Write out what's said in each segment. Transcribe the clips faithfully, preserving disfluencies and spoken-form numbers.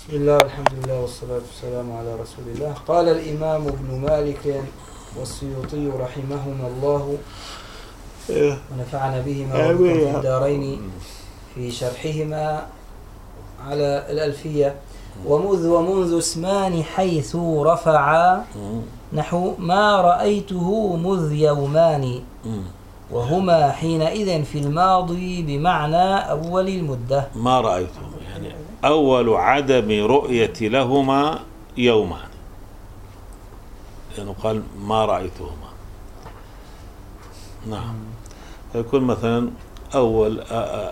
بسم الله والحمد لله والصلاة والسلام على رسول الله. قال الإمام ابن مالك والسيوطي رحمهما الله ونفعنا بهما في الدارين في شرحهما على الألفية. ومذ ومنذ اسمان حيث رفعا نحو ما رأيته مذ يومان، وهما حينئذ في الماضي بمعنى أول المدة. ما رأيته يعني أول عدم رؤية لهما يومان، لأنه قال ما رأيتهما. نعم، يكون مثلا أول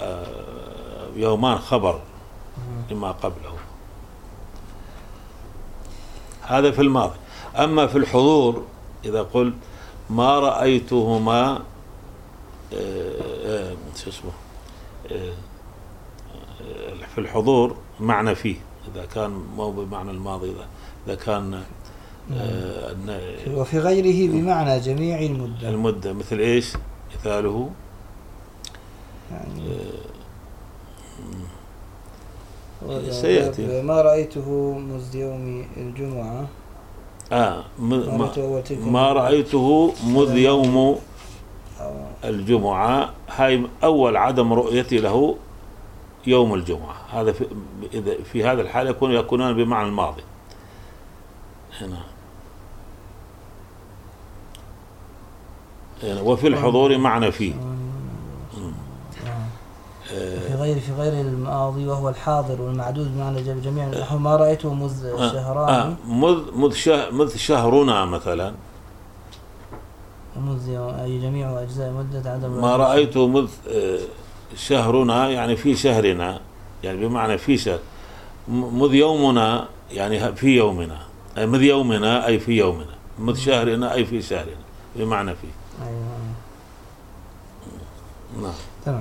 يومان خبر لما قبله، هذا في الماضي. أما في الحضور إذا قلت ما رأيتهما شو اسمه في الحضور معنى فيه، إذا كان مو بمعنى الماضي، إذا كان وفي غيره بمعنى جميع المدة. المدة مثل إيش مثاله؟ يعني سيأتي ما رأيته مذ يوم الجمعة. آه ما, ما رأيته مذ يوم الجمعة، هاي أول عدم رؤيتي له يوم الجمعة. هذا في, إذا في هذا الحال يكون يكونان بمعنى الماضي هنا. هنا وفي الحضور معنى فيه. في غير في غير الماضي وهو الحاضر والمعدود بمعنى جميع نحو ما رأيته مذ شهران. آه مذ مذ شه مذ شهرنا مثلا، ومذ أي جميع أجزاء مدة عدم ما رأيته مذ شهرنا يعني في شهرنا، يعني بمعنى في شهر. مذ يومنا يعني في يومنا، أي مذ يومنا أي في يومنا، مذ شهرنا أي في شهرنا بمعنى في. أيوة. نعم تمام.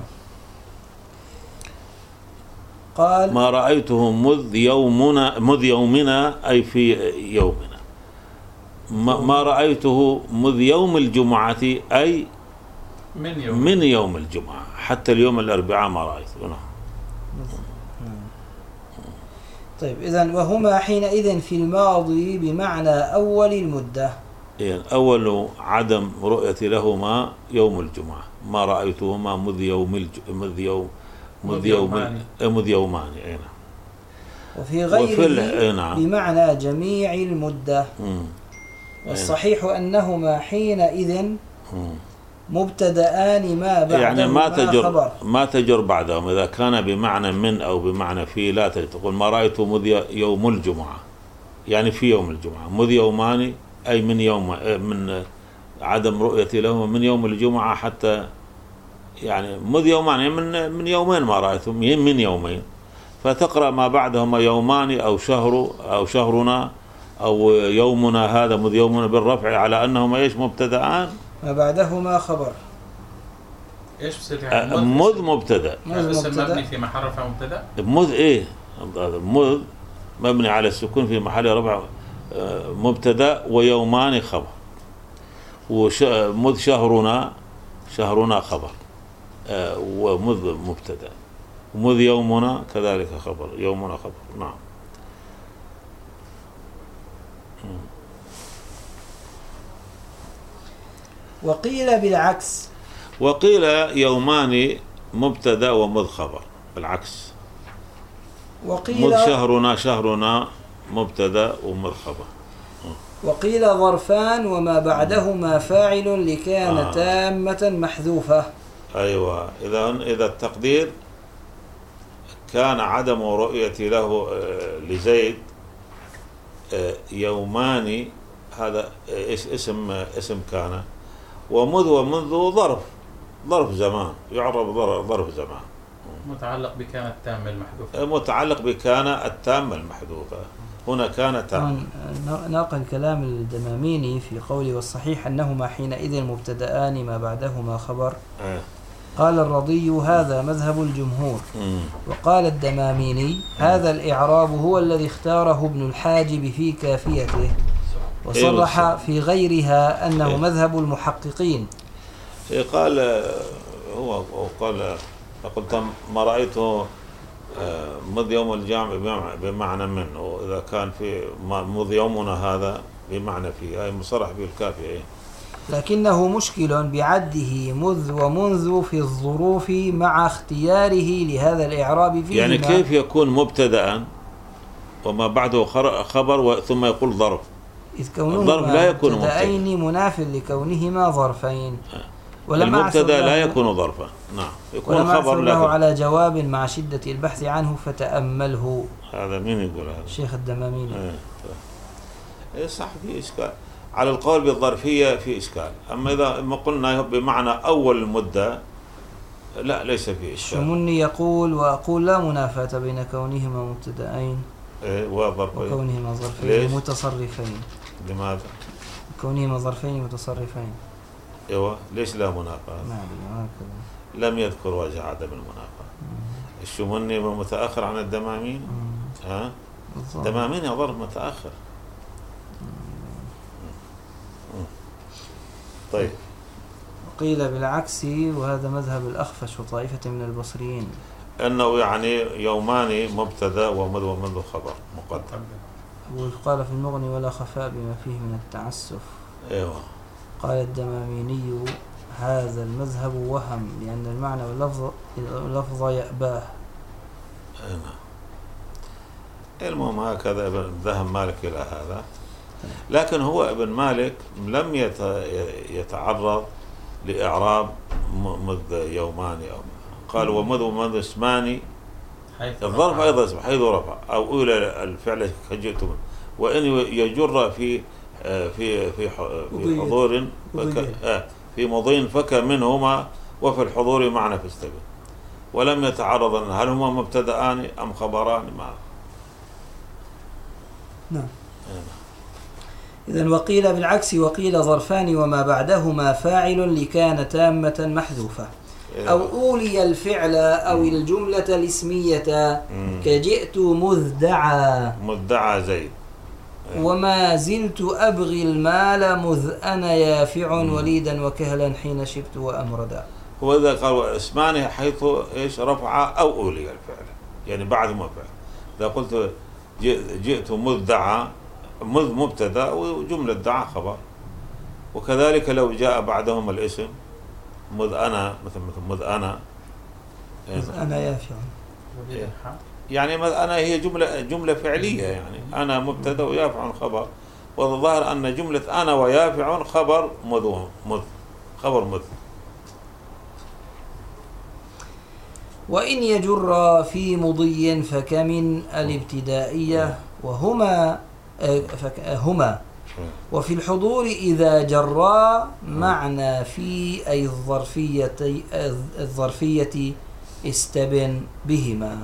قال ما رأيته مذ يومنا مذ يومنا أي في يومنا. ما, ما رأيته مذ يوم الجمعة أي من يوم, من يوم الجمعة حتى اليوم الأربعاء ما رأيته. نعم. طيب إذن وهما حينئذ في الماضي بمعنى أول المدة، يعني أول عدم رؤية لهما يوم الجمعة. ما رأيتهما مذ يوم الج... مذ يوم مذ يوم مذ يومان. أين وفي غيره نعم. بمعنى جميع المدة. مم. والصحيح أنهما حينئذ مبتدآن ما بعدهما يعني ما تجر خبر. ما تجر بعدهم. إذا كان بمعنى من أو بمعنى في لا تقول ما رأيت مذ يوم الجمعة يعني في يوم الجمعة. مذ يومان أي من يوم من عدم رؤيتي لهم من يوم الجمعة حتى يعني مذ يومان يعني من من يومين ما رأيتهم من يومين، فتقرأ ما بعدهما يومان أو شهر أو شهرنا أو يومنا هذا مذ يومنا بالرفع على أنهما إيش مبتدأان ما بعدهما خبر. إيش بصير يعني مذ مبتدأ اسم مبني في محل رفع مبتدأ. مذ إيه مذ مبني على السكون في محل رفع مبتدأ ويومان خبر. ومذ شهرنا شهرنا خبر ومذ مبتدأ، ومذ يومنا كذلك خبر يومنا خبر. نعم. وقيل بالعكس. وقيل يومان مبتدأ ومذ خبر بالعكس. وقيل مذ شهرنا شهرنا مبتدأ ومذ خبر. وقيل ظرفان وما بعدهما فاعل لكان آه. تامة محذوفة. أيوة. إذا إذا التقدير كان عدم رؤيتي له لزيد يومان، هذا اسم اسم كان. ومذ ومنذ ظرف ظرف زمان يعرب ظرف زمان متعلق بكان التامة المحذوفة. متعلق بكان التامة المحذوفة. هنا كان تامة. ناقل كلام الدماميني في قوله والصحيح أنهما حينئذ مبتدآن ما بعدهما خبر. أه. قال الرضي هذا مذهب الجمهور. مم. وقال الدماميني هذا الإعراب هو الذي اختاره ابن الحاجب في كافيته، وصرح في غيرها أنه إيه؟ مذهب المحققين. إيه قال هو قال قلت ما رأيته مذ يوم الجامع بمعنى من، وإذا كان في مذ يومنا هذا بمعنى في، هاي مصرح به الكافية. لكنه مشكل بعده مذ ومنذ في الظروف مع اختياره لهذا الإعراب فيهما. يعني كيف يكون مبتدأ وما بعده خبر ثم يقول ظرف؟ إذ كونهما الظرف لا يكون مبتدأين مناف لكونهما ظرفين. المبتدأ لا يكون ظرفا، نعم يكون خبر. له على جواب مع شدة البحث عنه فتأمله. هذا مين يقول هذا؟ الشيخ الدماميني. ايه صح، في إشكال على القول بالظرفية، في إشكال. أما إذا ما قلنا بمعنى أول المدة لا، ليس في إشكال. الشمني يقول وأقول لا منافاة بين كونهما مبتدأين إيه وظرفين وكونهما ظرفين متصرفين. لماذا؟ كونهما ظرفين متصرفين. ايوه، ليش لا منافاة؟ ما هكذا لم يذكر وجه عدم المنافاة. الشمني متأخر عن الدمامين. ها؟ الدمامين ظرف متأخر. طيب. قيل بالعكس، وهذا مذهب الأخفش وطائفة من البصريين، أنه يعني يومان مبتدأ ومذ ومنذ خبر مقدم. وقال في المغني ولا خفاء بما فيه من التعسف. ايوه. قال الدماميني هذا المذهب وهم، لأن المعنى واللفظ اللفظ يأباه. نعم. المهم هكذا ابن ذهب مالك إلى هذا، لكن هو ابن مالك لم يتعرض لإعراب مذ يومان أو قال ومذ ومذ اسمان، الظرف أيضا اسم حيث رفع أو أولى الفعل كجئتم، وإن يجر في في في في حضور في مضين فك منهما وفي الحضور معنى في استبن، ولم يتعرض هل هما مبتدأان أم خبران معه. نعم. إذن وقيل بالعكس، وقيل ظرفان وما بعدهما فاعل لكان تامة محذوفة، أو أولي الفعل أو الجملة الاسمية كجئت مذدعا مذدعا زيد، وما زلت أبغي المال مذ أنا يافع وليدا وكهلا حين شبت وأمردا. هو إذا قال اسمان حيث إيش رفع أو أولي الفعل، يعني بعد ما فعل. إذا قلت جئت مذدعا، مذ مبتدا وجملة دعا خبر، وكذلك لو جاء بعدهم الاسم مذ أنا، مثل مثل مذ أنا مذ أنا يافع، يعني مذ أنا هي جملة جملة فعلية، يعني أنا مبتدا ويافع خبر، والظاهر أن جملة أنا ويافع خبر مذ مذ خبر مذ. وإن يجر في مضي فكمن الابتدائية وهما هما، وفي الحضور إذا جرا معنى في أي الظرفية الظرفية استبن بهما.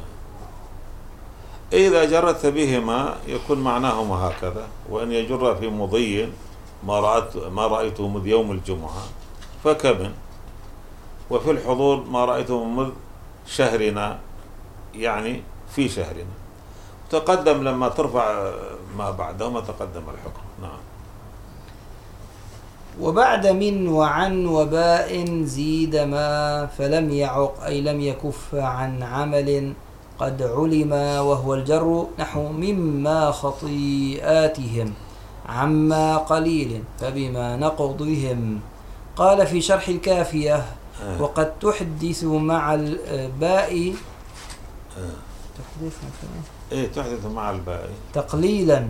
إذا جرت بهما يكون معناهما هكذا، وإن يجر في مضي ما رأيت ما رأيته مذ يوم الجمعة فكمن، وفي الحضور ما رأيته مذ شهرنا، يعني في شهرنا. تقدم لما ترفع ما بعدهما تقدم الحكم. نعم. وبعد من وعن وباء زيد ما فلم يعق أي لم يكف عن عمل قد علم، وهو الجر نحو مما خطيئاتهم عما قليل فبما نقضهم. قال في شرح الكافية وقد تحدث مع الباء تحدث ايه تحدث مع الباء تقليلا،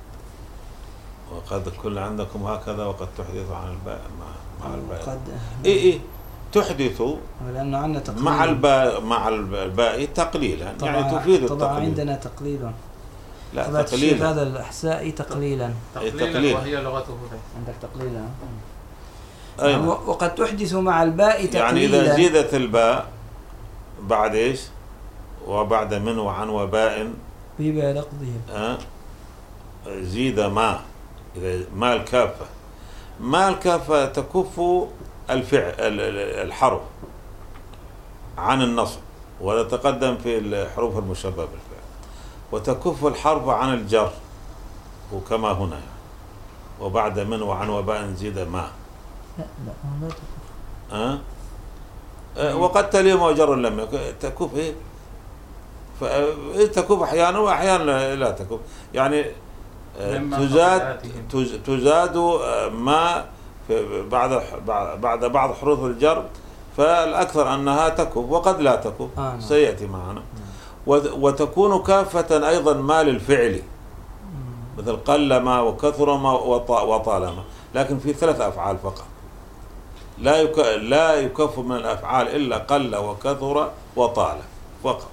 وقد كل عندكم هكذا وقد تحدث عن الباء مع مع الباء قد ايه ايه تحدث لأنه عندنا تقليلا مع الباء مع الباء تقليلا، يعني تفيد طبعا التقليل. عندنا تقليل، لا تقليل هذا الأحسائي تقليلا تقليلا وهي لغته. عندك تقليلا. أيوة. وقد تحدث مع الباء تقليلا، يعني إذا زيدت الباء بعد إيش وبعد من وعن وباء بما نقضهم أه؟ زيد ما، إذا ما الكافة ما الكافة تكف الفعل الحرف عن النصب، ولا تقدم في الحروف المشببة بالفعل، وتكف الحرف عن الجر وكما هنا يعني. وبعد من وعن وباء زيد ما لا لا لا تكف أه؟ أه وقد تلي وجر لم تكف إيه فتكف أحيانا وأحيانا لا تكف، يعني تزاد تزاد ما بعد بعد بعض حروف الجر، فالأكثر أنها تكف وقد لا تكف آه سيأتي معنا. وتكون كافة أيضا ما للفعل، مثل قلما وكثرما وطالما، لكن في ثلاث أفعال فقط، لا يك... لا يكف من الأفعال إلا قل وكثر وطال فقط.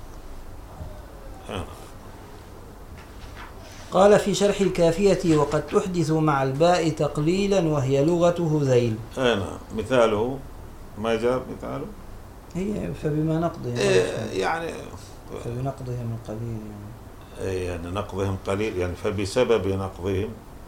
قال في شرح الكافية: وقد تحدث مع الباء تقليلا وهي لغة هذيل. أي نعم. مثاله ما جاء مثاله؟ هي فبما نقضهم إيه يعني فبنقضهم قليل يعني. إيه يعني نقضهم قليل يعني فبسبب نقضهم.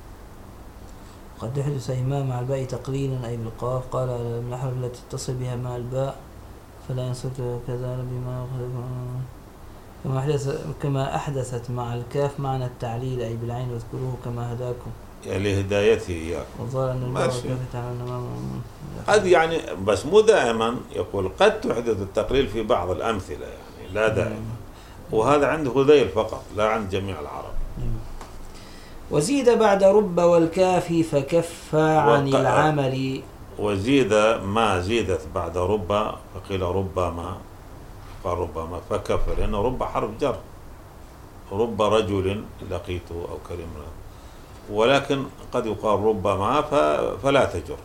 قد تحدث إمام مع الباء تقليلا أي بالقاف. قال من الأحرف التي تتصل بها مع الباء فلا ينصرف كذا بما كما أحدث كما أحدثت مع الكاف معنى التعليل أي بالعين واذكروه كما هداكم يعني لهدايته إياكم. وظهر أن الباء والكاف يتعاملون قد يعني بس مو دائما، يقول قد تحدث التقليل في بعض الأمثلة يعني لا دائما، وهذا عند هذيل فقط لا عند جميع العرب. وزيد بعد رب والكاف فكف عن العمل. وزيد ما زيدت بعد رب فقيل ربما، قال ربما فكف، لأنه رب حرف جر، رب رجل لقيته أو كلمة، ولكن قد يقال ربما فلا تجر.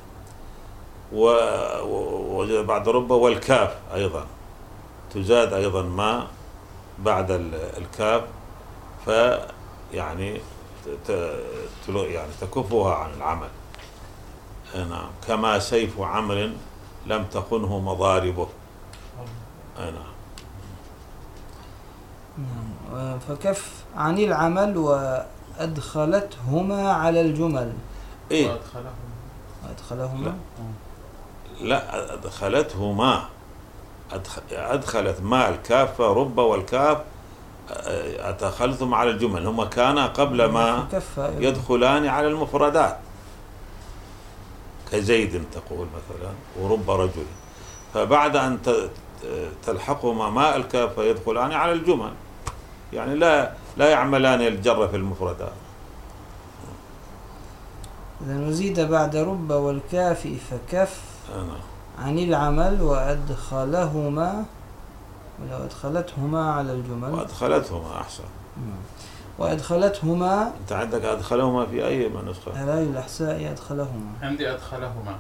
وزيد بعد رب والكاف أيضا تزاد أيضا ما بعد الكاف، فيعني يعني تكفها عن العمل. نعم. كما سيف عمر لم تخنه مضاربه. نعم. فكف عن العمل وأدخلتهما على الجمل. إيه؟ أدخلهما لا أدخلتهما، أدخلت ما الكاف رب والكاف أدخلتهم على الجمل، هما كانا قبل ما يدخلان على المفردات، كزيد تقول مثلا ورب رجل، فبعد أن تلحقهما ماء الكاف يدخلان على الجمل، يعني لا لا يعملان الجر في المفردات. إذا نزيد بعد رب والكاف فكف عن العمل وأدخلهما ولو أدخلتهما على الجمل. وأدخلتهما أحسن. وأدخلتهما. أنت عندك أدخلهما في أي نسخة؟ لا الأحساء أدخلهما. عندي أدخلهما.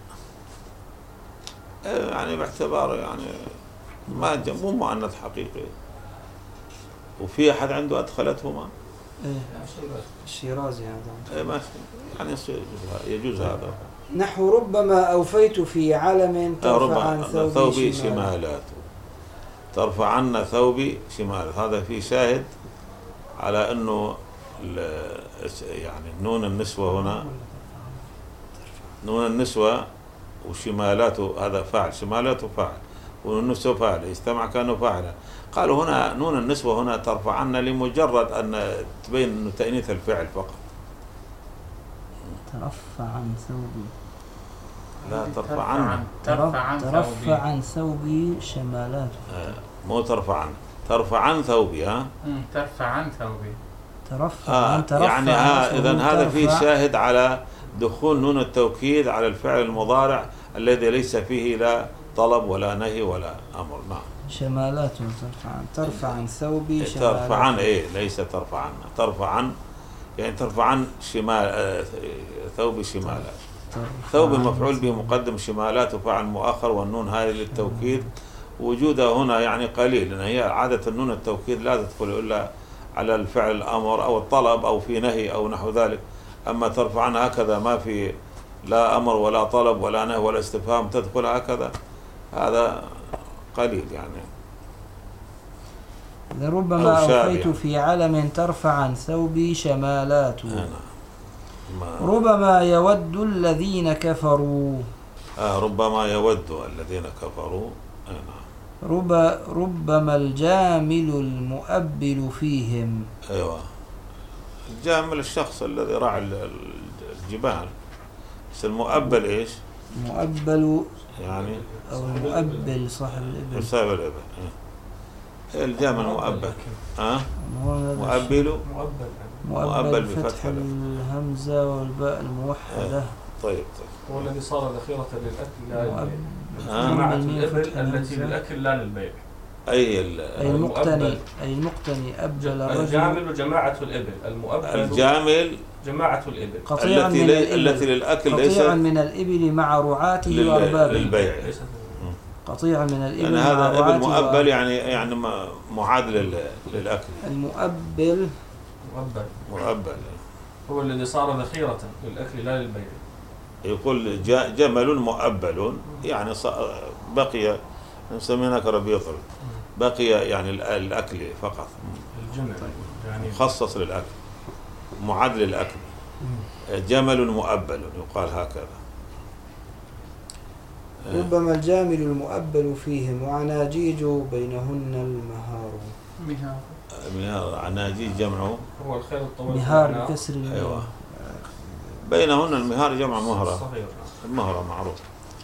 يعني باعتبار يعني ما مو مؤنث حقيقي. وفي أحد عنده أدخلتهما؟ إيه الشيرازي هذا. إيه ما يعني يجوز هذا. نحو ربما أوفيت في علم ترفع عن ثوبي, ثوبي شمالات، ترفع عنا ثوبي شمال. هذا في شاهد على أنه يعني نون النسوة هنا، نون النسوة وشمالاته هذا فاعل، شمالاته فاعل والنسوة فاعل، يجتمع كأنه فاعل. قالوا هنا نون النسوة هنا ترفع عنا لمجرد أن تبين أنه تأنيث الفعل فقط. ترفع عن ثوبي، لا ترفع عن ترفع عن ترفع عن ثوبي شمالاته. آه مو ترفع عن، ترفع عن ثوبي. ها ترفع عن ثوبي ترفع آه عن ترفع يعني ها إذن هذا فيه شاهد على دخول نون التوكيد على الفعل المضارع الذي ليس فيه لا طلب ولا نهي ولا أمر. نعم. شمالاته ترفع عن ترفع عن ثوبي شمالاته. ترفع عن إيه ليس ترفع عن، ترفع عن يعني ترفع عن شمال آه ثوبي شمالات. ثوب المفعول به مقدم، شمالات وفعل مؤخر، والنون هذه للتوكيد، وجودها هنا يعني قليل، لأن هي عادة النون التوكيد لا تدخل إلا على الفعل الأمر أو الطلب أو في نهي أو نحو ذلك. أما ترفع عنها هكذا ما في لا أمر ولا طلب ولا نهي ولا استفهام تدخل هكذا، هذا قليل يعني. ربما أوفيت يعني. في علم ترفع عن ثوبي شمالاته. ربما يود الذين كفروا. آه ربما يود الذين كفروا. آه. رب ربما الجامل المؤبل فيهم. أيوة. الجامل الشخص الذي راعي الجبال. بس المؤبل إيش؟ مؤبل يعني أو المؤبل صاحب الإبل. صاحب الإبل. الجامل مؤبل. ها مؤبل مؤبل بفتح الهمزة والباء الموحدة. طيب طيب. هو الذي صار ذخيرة للأكل لا للبيع. جماعة الإبل التي للأكل لا للبيع. أي أي المقتني أي المقتني أبجل الرجل. الجامل جماعة الإبل. المؤبل الجامل جماعة الإبل التي لي... التي للأكل ليس قطيعا من الإبل مع رعاته لل... وأربابه للبيع. قطيعا من الإبل يعني مع هذا إبل مؤبل و... يعني يعني معادل للأكل. المؤبل مؤبل مؤبل هو الذي صار ذخيرة للأكل لا للبيع. يقول جمل مؤبل يعني بقي نسميناه كربيط بقي يعني الأكل فقط. الجمل يعني مخصص للأكل معادل للأكل. جمل مؤبل يقال هكذا. ربما الجامل المؤبل فيهم وعناجيج بينهن المهار. مهار مهار عناجيج جمعه هو الخير الطويل. مهار بكسر. أيوة. بينهن المهار جمع مهرة. المهرة معروف.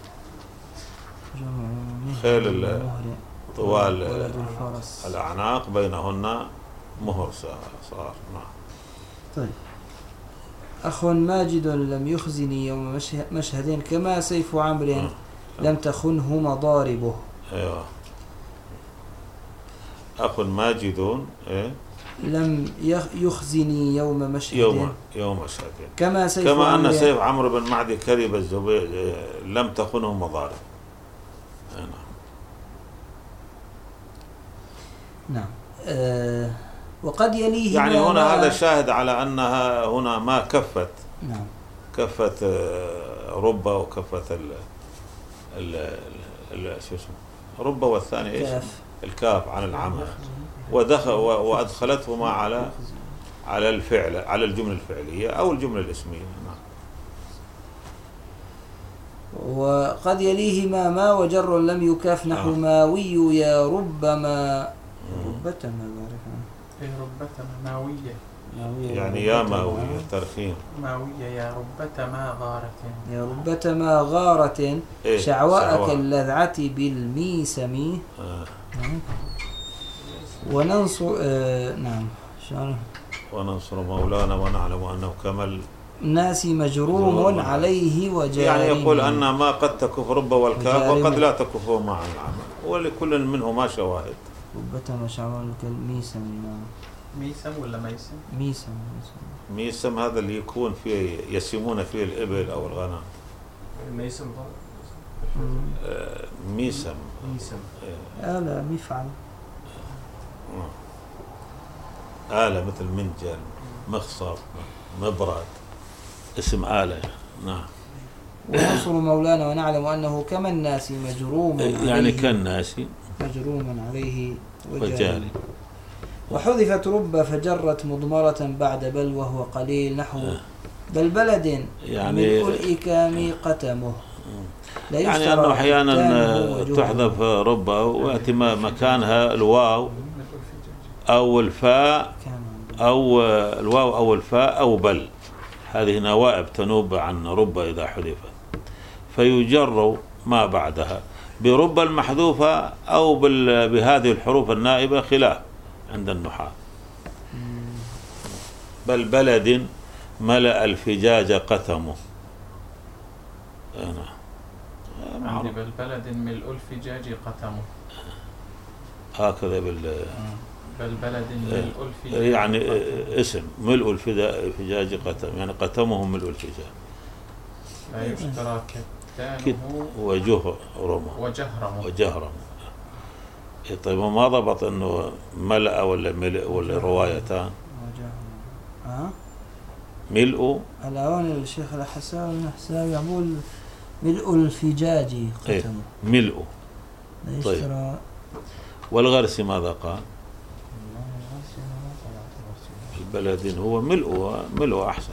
خيل طوال الأعناق بينهن مهر صار. نعم. طيب. أخ ماجد لم يخزني يوم مشهد كما سيف عمرو لم تخنه مضاربه. أيوة. أخ ماجد إيه؟ لم يخزني يوم مشهد يوم يوم مشهد كما سيف كما أن سيف عمرو بن معدي كذب الزبير لم تخنه مضارب. نعم. نعم. أه وقد يليه يعني هنا هذا شاهد على أنها هنا ما كفت. نعم. كفت ربة وكفت ال ال ال شو اسمه ربة والثاني إيش؟ كاف. الكاف عن العمل ودخل وأدخلتهما على على الفعل على الجملة الفعلية أو الجملة الاسمية. نعم. وقد يليهما ما وجر لم يكاف نحو آه. ماوي يا ربما ربتما إيه ربتما ماوية يعني يا ماوية ترخيم ماوية يا ربتما غارة يا ربتما غارة إيه؟ شعواء كاللذعة بالميسم. آه. وننصر آه نعم شعر وننصر مولانا ونعلم أنه كمل الناس مجروم عليه وجارين. يعني يقول أن ما قد تكف رب والكاف وقد لا تكف مع العمل ولكل منهما شواهد. ربتما شعواء كالميسم. ميسم ولا ميسم؟ ميسم. ميسم هذا اللي يكون فيه يسمون فيه الإبل أو الغنم. ميسم آه ميسم ميسم آه لا مفعل آلة مثل منجل مخصب مبرد اسم آلة. نعم. وننصر مولانا ونعلم أنه كما الناس مجروم يعني كالناس مجروم عليه وجاري. وحذفت رب فجرت مضمرة بعد بل وهو قليل نحو بل بلد يعني ملء الإكام قتمه. يعني أنه أحيانا تحذف رب ويأتي مكانها الواو أو الفاء أو الواو أو الفاء أو بل. هذه نوائب تنوب عن رب إذا حذفت فيجر ما بعدها برب المحذوفة أو بهذه الحروف النائبة خلاف عند النحاة. بل بلد ملأ الفجاج قتمه. عندي بل بلد ملء الفجاج قتمه هكذا بال بل بلد ملء الفجاج يعني اسم ملء الفجاج قتم يعني قتمهم ملء الفجاج. لا يشترى كتانه وجهرمه وجهرمه وجهرمه. طيب ما ضبط انه ملأ ولا ملء ولا روايتان؟ ها ملء الآن الشيخ الحساوي الحساوي يقول ملء الفجاج قتمه. إيه؟ ملء. طيب والغرس ماذا قال؟ البلد هو ملء ملء أحسن.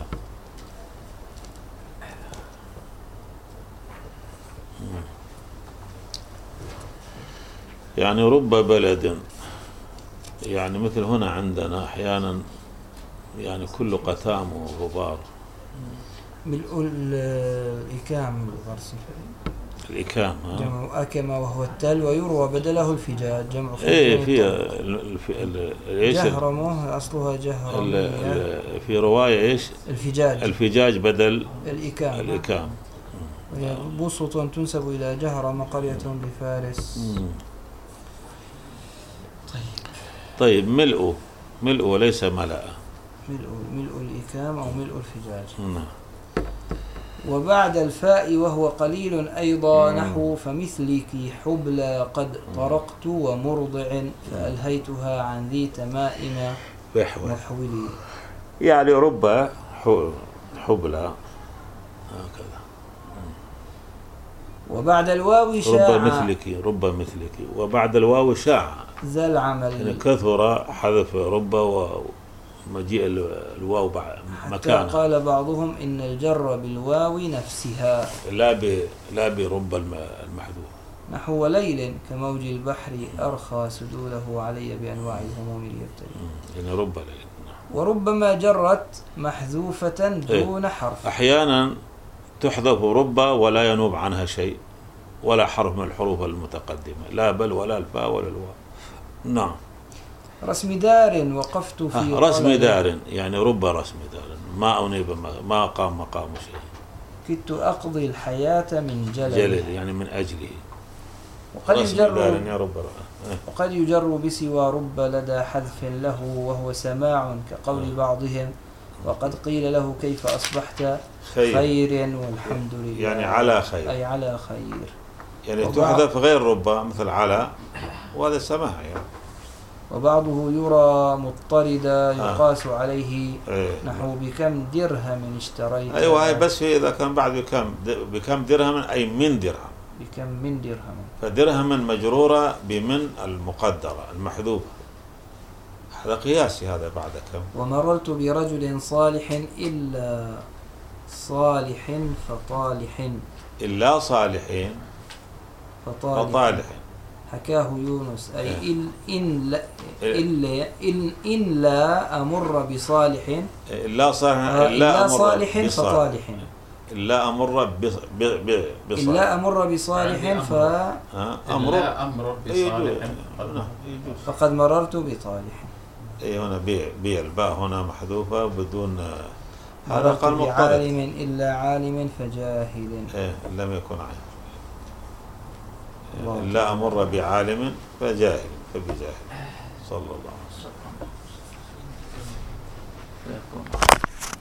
يعني رب بلد يعني مثل هنا عندنا أحيانا يعني كل قتام وغبار. ملء الإكام الغرس الإكام جمع أكم وهو التل، ويروى بدله الفجاج جمع ايه فيها ايش جهرمه أصلها جهرم. في رواية ايش الفجاج الفجاج بدل الإكام الإكام. بسط تنسب إلى جهرم قرية بفارس. طيب طيب ملء ملء وليس ملأ. ملء ملء الإكام أو ملء الفجاج. نعم. وبعد الفاء وهو قليل أيضا نحو فمثلك حبلى قد طرقت ومرضع فألهيتها عن ذي تمائم محولي. يعني رب حبلى هكذا. وبعد الواو شاع رب مثلك رب مثلك وبعد الواو شاع ذا العمل. يعني كثر حذف رب ومجيء الواو مكانها. قال بعضهم إن الجر بالواو نفسها لا ب لا برب المحذوف. نحو ليل كموج البحر أرخى سدوله علي بأنواع الهموم ليبتلي. يعني رب ليل. وربما جرت محذوفة دون حرف. أحيانا تحذف رب ولا ينوب عنها شيء ولا حرف من الحروف المتقدمة، لا بل ولا الفاء ولا الواو. نعم. رسم دار وقفت في آه رسم دار يعني رب رسم دار ما أنيب ما قام مقام شيء. كدت أقضي الحياة من جلل جلل يعني من أجله. وقد يجر يا رب وقد يجر بسوى رب لدى حذف له وهو سماع كقول بعضهم وقد قيل له كيف أصبحت خير, خير والحمد لله يعني على خير أي على خير. يعني تحذف غير رب مثل على وهذا سماع يعني. وبعضه يرى مضطردا يقاس آه. عليه ايه. نحو بكم درهم اشتريت. أيوة هاي بس إذا كان بعد بكم بكم درهم أي من درهم. بكم من درهم. فدرهم مجرورة بمن المقدرة المحذوفة. هذا قياسي هذا بعد كم. ومررت برجل صالح إلا صالح فطالح. إلا صالحين فطالح, فطالح. حكاه يونس أي إن إن لا إلا إن, إن لا أمر بصالح إلا صالح إلا صالح فطالح. إلا أمر بصالح إلا أمر بصالح ف أمر أمر بصالح فقد مررت بطالح. أي هنا بي بي الباء هنا محذوفة بدون هذا قال بعالم إلا عالم فجاهل. إيه لم يكن عالم. لا أمر بعالم فجاهل فبجاهل. صلى الله عليه وسلم.